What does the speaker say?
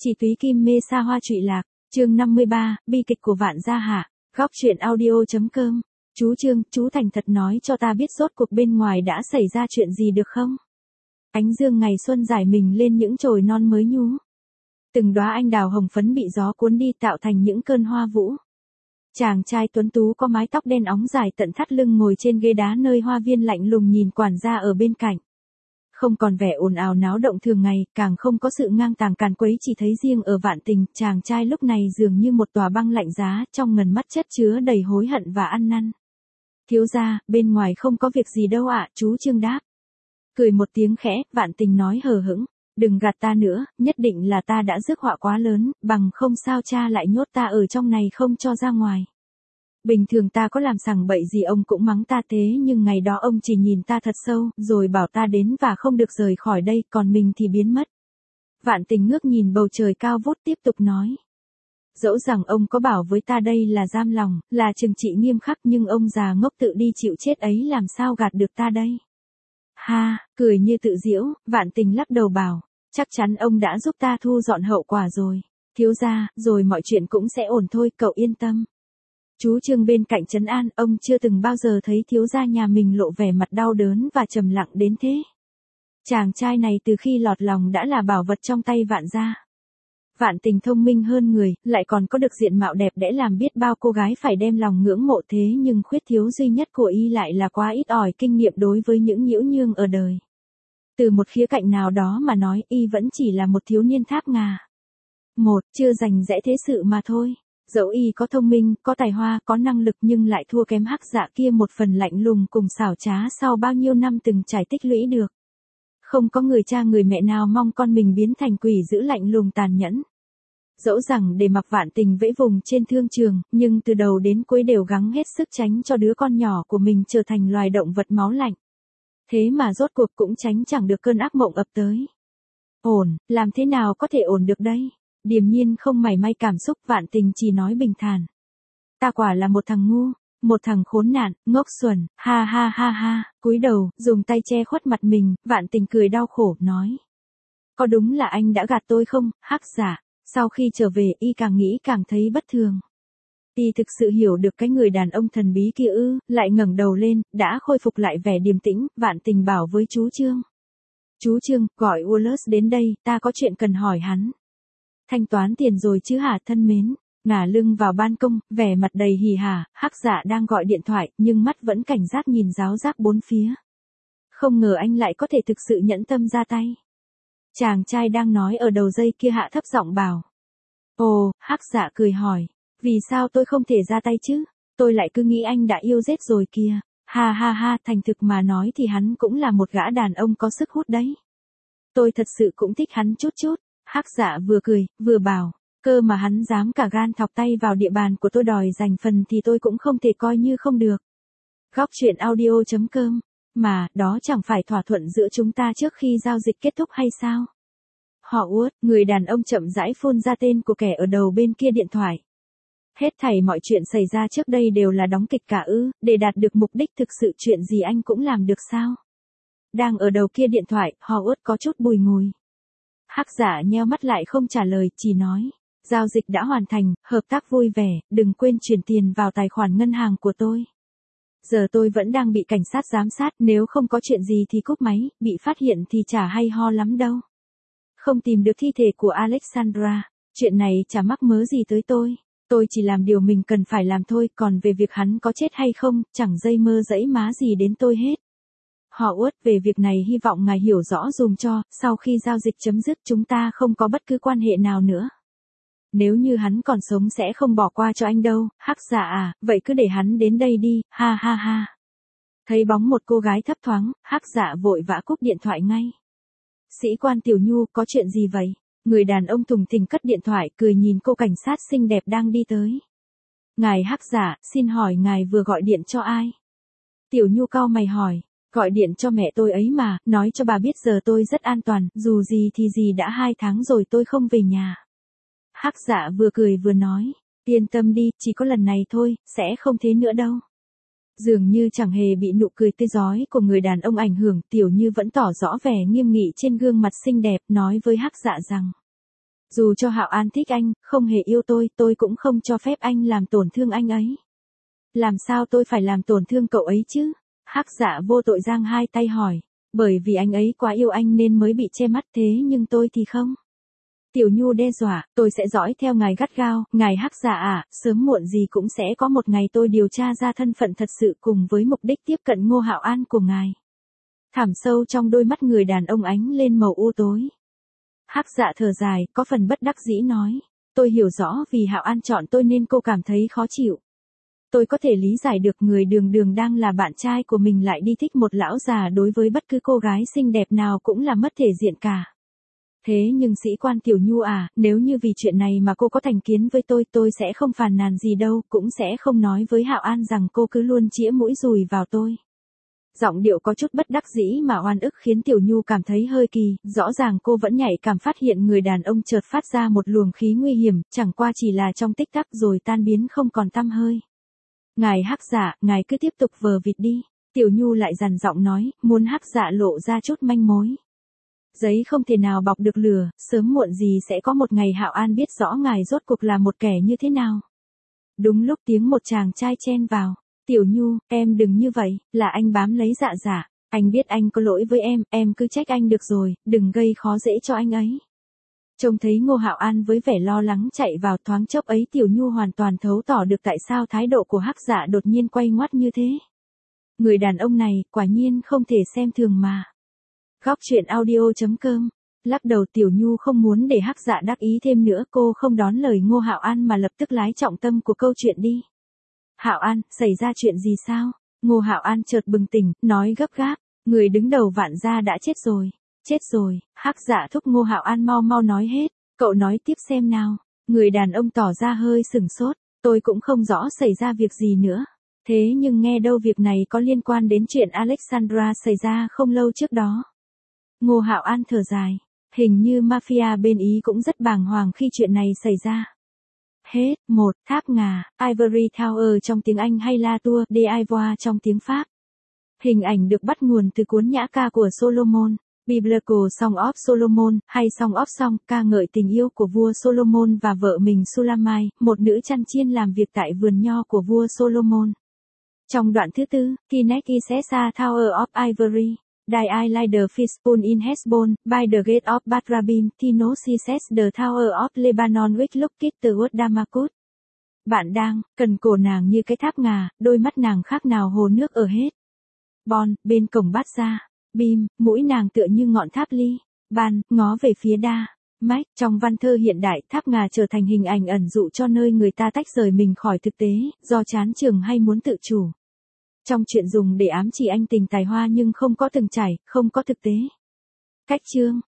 Chỉ túy kim mê xa hoa trụy lạc, chương 53, bi kịch của Vạn Gia Hạ, góc truyện audio.com. Chú Trương, chú thành thật nói cho ta biết rốt cuộc bên ngoài đã xảy ra chuyện gì được không? Ánh dương ngày xuân rải mình lên những chồi non mới nhú. Từng đóa anh đào hồng phấn bị gió cuốn đi tạo thành những cơn hoa vũ. Chàng trai tuấn tú có mái tóc đen óng dài tận thắt lưng ngồi trên ghế đá nơi hoa viên lạnh lùng nhìn quản gia ở bên cạnh. Không còn vẻ ồn ào náo động thường ngày, càng không có sự ngang tàng càn quấy, chỉ thấy riêng ở Vạn Tình, chàng trai lúc này dường như một tòa băng lạnh giá, trong ngần mắt chất chứa đầy hối hận và ăn năn. Thiếu gia, bên ngoài không có việc gì đâu ạ, chú Trương đáp. Cười một tiếng khẽ, Vạn Tình nói hờ hững, đừng gạt ta nữa, nhất định là ta đã rước họa quá lớn, bằng không sao cha lại nhốt ta ở trong này không cho ra ngoài. Bình thường ta có làm sằng bậy gì ông cũng mắng ta thế, nhưng ngày đó ông chỉ nhìn ta thật sâu, rồi bảo ta đến và không được rời khỏi đây, còn mình thì biến mất. Vạn Tình ngước nhìn bầu trời cao vút tiếp tục nói. Dẫu rằng ông có bảo với ta đây là giam lòng, là trừng trị nghiêm khắc, nhưng ông già ngốc tự đi chịu chết ấy làm sao gạt được ta đây. Ha, cười như tự giễu, Vạn Tình lắc đầu bảo, chắc chắn ông đã giúp ta thu dọn hậu quả rồi. Thiếu gia, rồi mọi chuyện cũng sẽ ổn thôi, cậu yên tâm. Chú Trương bên cạnh trấn an, ông chưa từng bao giờ thấy thiếu gia nhà mình lộ vẻ mặt đau đớn và trầm lặng đến thế. Chàng trai này từ khi lọt lòng đã là bảo vật trong tay Vạn gia. Vạn Tình thông minh hơn người, lại còn có được diện mạo đẹp đẽ làm biết bao cô gái phải đem lòng ngưỡng mộ, thế nhưng khuyết thiếu duy nhất của y lại là quá ít ỏi kinh nghiệm đối với những nhiễu nhương ở đời. Từ một khía cạnh nào đó mà nói, y vẫn chỉ là một thiếu niên tháp ngà. Chưa rành rẽ thế sự mà thôi. Dẫu y có thông minh, có tài hoa, có năng lực nhưng lại thua kém Hắc Dạ kia một phần lạnh lùng cùng xảo trá sau bao nhiêu năm từng trải tích lũy được. Không có người cha người mẹ nào mong con mình biến thành quỷ dữ lạnh lùng tàn nhẫn. Dẫu rằng để mặc Vạn Tình vẫy vùng trên thương trường, nhưng từ đầu đến cuối đều gắng hết sức tránh cho đứa con nhỏ của mình trở thành loài động vật máu lạnh. Thế mà rốt cuộc cũng tránh chẳng được cơn ác mộng ập tới. Làm thế nào có thể ổn được đây? Điềm nhiên không mảy may cảm xúc, Vạn Tình chỉ nói bình thản. Ta quả là một thằng ngu, một thằng khốn nạn, ngốc xuẩn, ha ha ha ha, cúi đầu, dùng tay che khuất mặt mình, Vạn Tình cười đau khổ, nói. Có đúng là anh đã gạt tôi không, Hắc Dạ? Sau khi trở về, y càng nghĩ càng thấy bất thường. Y thực sự hiểu được cái người đàn ông thần bí kia ư, lại ngẩng đầu lên, đã khôi phục lại vẻ điềm tĩnh, Vạn Tình bảo với chú Trương. Chú Trương, gọi Wallace đến đây, ta có chuyện cần hỏi hắn. Thanh toán tiền rồi chứ hả thân mến? Ngả lưng vào ban công, vẻ mặt đầy hỉ hả, Hắc Dạ đang gọi điện thoại, nhưng mắt vẫn cảnh giác nhìn ráo rác bốn phía. Không ngờ anh lại có thể thực sự nhẫn tâm ra tay. Chàng trai đang nói ở đầu dây kia hạ thấp giọng bảo. Hắc Dạ cười hỏi, vì sao tôi không thể ra tay chứ? Tôi lại cứ nghĩ anh đã yêu giết rồi kìa. Ha ha ha, thành thực mà nói thì hắn cũng là một gã đàn ông có sức hút đấy. Tôi thật sự cũng thích hắn chút chút. Hắc Dạ vừa cười, vừa bảo, cơ mà hắn dám cả gan thọc tay vào địa bàn của tôi đòi giành phần thì tôi cũng không thể coi như không được. Góc truyện audio.com, mà, đó chẳng phải thỏa thuận giữa chúng ta trước khi giao dịch kết thúc hay sao? Họ Uất, người đàn ông chậm rãi phun ra tên của kẻ ở đầu bên kia điện thoại. Hết thảy mọi chuyện xảy ra trước đây đều là đóng kịch cả ư, để đạt được mục đích thực sự chuyện gì anh cũng làm được sao? Đang ở đầu kia điện thoại, họ Uất có chút bùi ngùi. Hắc Dạ nheo mắt lại không trả lời, chỉ nói, giao dịch đã hoàn thành, hợp tác vui vẻ, đừng quên chuyển tiền vào tài khoản ngân hàng của tôi. Giờ tôi vẫn đang bị cảnh sát giám sát, nếu không có chuyện gì thì cúp máy, bị phát hiện thì chả hay ho lắm đâu. Không tìm được thi thể của Alexandra, chuyện này chả mắc mớ gì tới tôi chỉ làm điều mình cần phải làm thôi, còn về việc hắn có chết hay không, chẳng dây mơ dẫy má gì đến tôi hết. Họ Uất, về việc này hy vọng ngài hiểu rõ dùm cho, sau khi giao dịch chấm dứt chúng ta không có bất cứ quan hệ nào nữa. Nếu như hắn còn sống sẽ không bỏ qua cho anh đâu, Hắc Dạ à, vậy cứ để hắn đến đây đi, ha ha ha. Thấy bóng một cô gái thấp thoáng, Hắc Dạ vội vã cúp điện thoại ngay. Sĩ quan Tiểu Nhu, có chuyện gì vậy? Người đàn ông thùng thình cất điện thoại, cười nhìn cô cảnh sát xinh đẹp đang đi tới. Ngài Hắc Dạ, xin hỏi ngài vừa gọi điện cho ai? Tiểu Nhu cau mày hỏi. Gọi điện cho mẹ tôi ấy mà, nói cho bà biết giờ tôi rất an toàn, dù gì thì gì đã 2 tháng rồi tôi không về nhà. Hắc Dạ vừa cười vừa nói, yên tâm đi, chỉ có lần này thôi, sẽ không thế nữa đâu. Dường như chẳng hề bị nụ cười tươi rói của người đàn ông ảnh hưởng, Tiểu Như vẫn tỏ rõ vẻ nghiêm nghị trên gương mặt xinh đẹp, nói với Hắc Dạ rằng. Dù cho Hạo An thích anh, không hề yêu tôi cũng không cho phép anh làm tổn thương anh ấy. Làm sao tôi phải làm tổn thương cậu ấy chứ? Hắc Dạ vô tội giang hai tay hỏi. Bởi vì anh ấy quá yêu anh nên mới bị che mắt thế nhưng tôi thì không. Tiểu Nhu đe dọa, tôi sẽ dõi theo ngài gắt gao, ngài Hắc Dạ à, sớm muộn gì cũng sẽ có một ngày tôi điều tra ra thân phận thật sự cùng với mục đích tiếp cận Ngô Hạo An của ngài. Thẳm sâu trong đôi mắt người đàn ông ánh lên màu u tối. Hắc Dạ thở dài, có phần bất đắc dĩ nói. Tôi hiểu rõ vì Hạo An chọn tôi nên cô cảm thấy khó chịu. Tôi có thể lý giải được người đường đường đang là bạn trai của mình lại đi thích một lão già, đối với bất cứ cô gái xinh đẹp nào cũng là mất thể diện cả. Thế nhưng sĩ quan Tiểu Nhu à, nếu như vì chuyện này mà cô có thành kiến với tôi sẽ không phàn nàn gì đâu, cũng sẽ không nói với Hạo An rằng cô cứ luôn chĩa mũi dùi vào tôi. Giọng điệu có chút bất đắc dĩ mà oan ức khiến Tiểu Nhu cảm thấy hơi kỳ, rõ ràng cô vẫn nhạy cảm phát hiện người đàn ông chợt phát ra một luồng khí nguy hiểm, chẳng qua chỉ là trong tích tắc rồi tan biến không còn tăm hơi. Ngài Hắc Dạ, ngài cứ tiếp tục vờ vịt đi. Tiểu Nhu lại dằn giọng nói, muốn Hắc Dạ lộ ra chút manh mối. Giấy không thể nào bọc được lửa, sớm muộn gì sẽ có một ngày Hạo An biết rõ ngài rốt cuộc là một kẻ như thế nào. Đúng lúc tiếng một chàng trai chen vào. Tiểu Nhu, em đừng như vậy, là anh bám lấy Dạ Dạ. Anh biết anh có lỗi với em cứ trách anh được rồi, đừng gây khó dễ cho anh ấy. Trông thấy Ngô Hạo An với vẻ lo lắng chạy vào, thoáng chốc ấy Tiểu Nhu hoàn toàn thấu tỏ được tại sao thái độ của Hắc Dạ đột nhiên quay ngoắt như thế. Người đàn ông này, quả nhiên không thể xem thường mà. Góc truyện audio.com. Lắc đầu Tiểu Nhu không muốn để Hắc Dạ đắc ý thêm nữa, cô không đón lời Ngô Hạo An mà lập tức lái trọng tâm của câu chuyện đi. Hạo An, xảy ra chuyện gì sao? Ngô Hạo An chợt bừng tỉnh, nói gấp gáp, người đứng đầu Vạn gia đã chết rồi. Chết rồi, Hắc Dạ thúc Ngô Hạo An mau nói hết, cậu nói tiếp xem nào. Người đàn ông tỏ ra hơi sửng sốt, tôi cũng không rõ xảy ra việc gì nữa. Thế nhưng nghe đâu việc này có liên quan đến chuyện Alexandra xảy ra không lâu trước đó. Ngô Hạo An thở dài, hình như mafia bên Ý cũng rất bàng hoàng khi chuyện này xảy ra. Hết, 1. Tháp ngà, Ivory Tower trong tiếng Anh hay La Tour d'Ivoire trong tiếng Pháp. Hình ảnh được bắt nguồn từ cuốn nhã ca của Solomon, Biblical Song of Solomon, hay Song of Song, ca ngợi tình yêu của vua Solomon và vợ mình Sulamai, một nữ chăn chiên làm việc tại vườn nho của vua Solomon. Trong đoạn thứ tư, Kinect is a Tower of Ivory. Die I like the fishbowl in Heshbon, by the gate of Batrabim, Tino sees the Tower of Lebanon which looked toward Damascus. Bạn đang, cần cổ nàng như cái tháp ngà, đôi mắt nàng khác nào hồ nước ở hết. Bon, bên cổng Bát Gia. Bim, mũi nàng tựa như ngọn tháp ly. Ban, ngó về phía đa. Mách, trong văn thơ hiện đại, tháp ngà trở thành hình ảnh ẩn dụ cho nơi người ta tách rời mình khỏi thực tế, do chán chường hay muốn tự chủ. Trong chuyện dùng để ám chỉ anh tình tài hoa nhưng không có từng trải, không có thực tế. Cách chương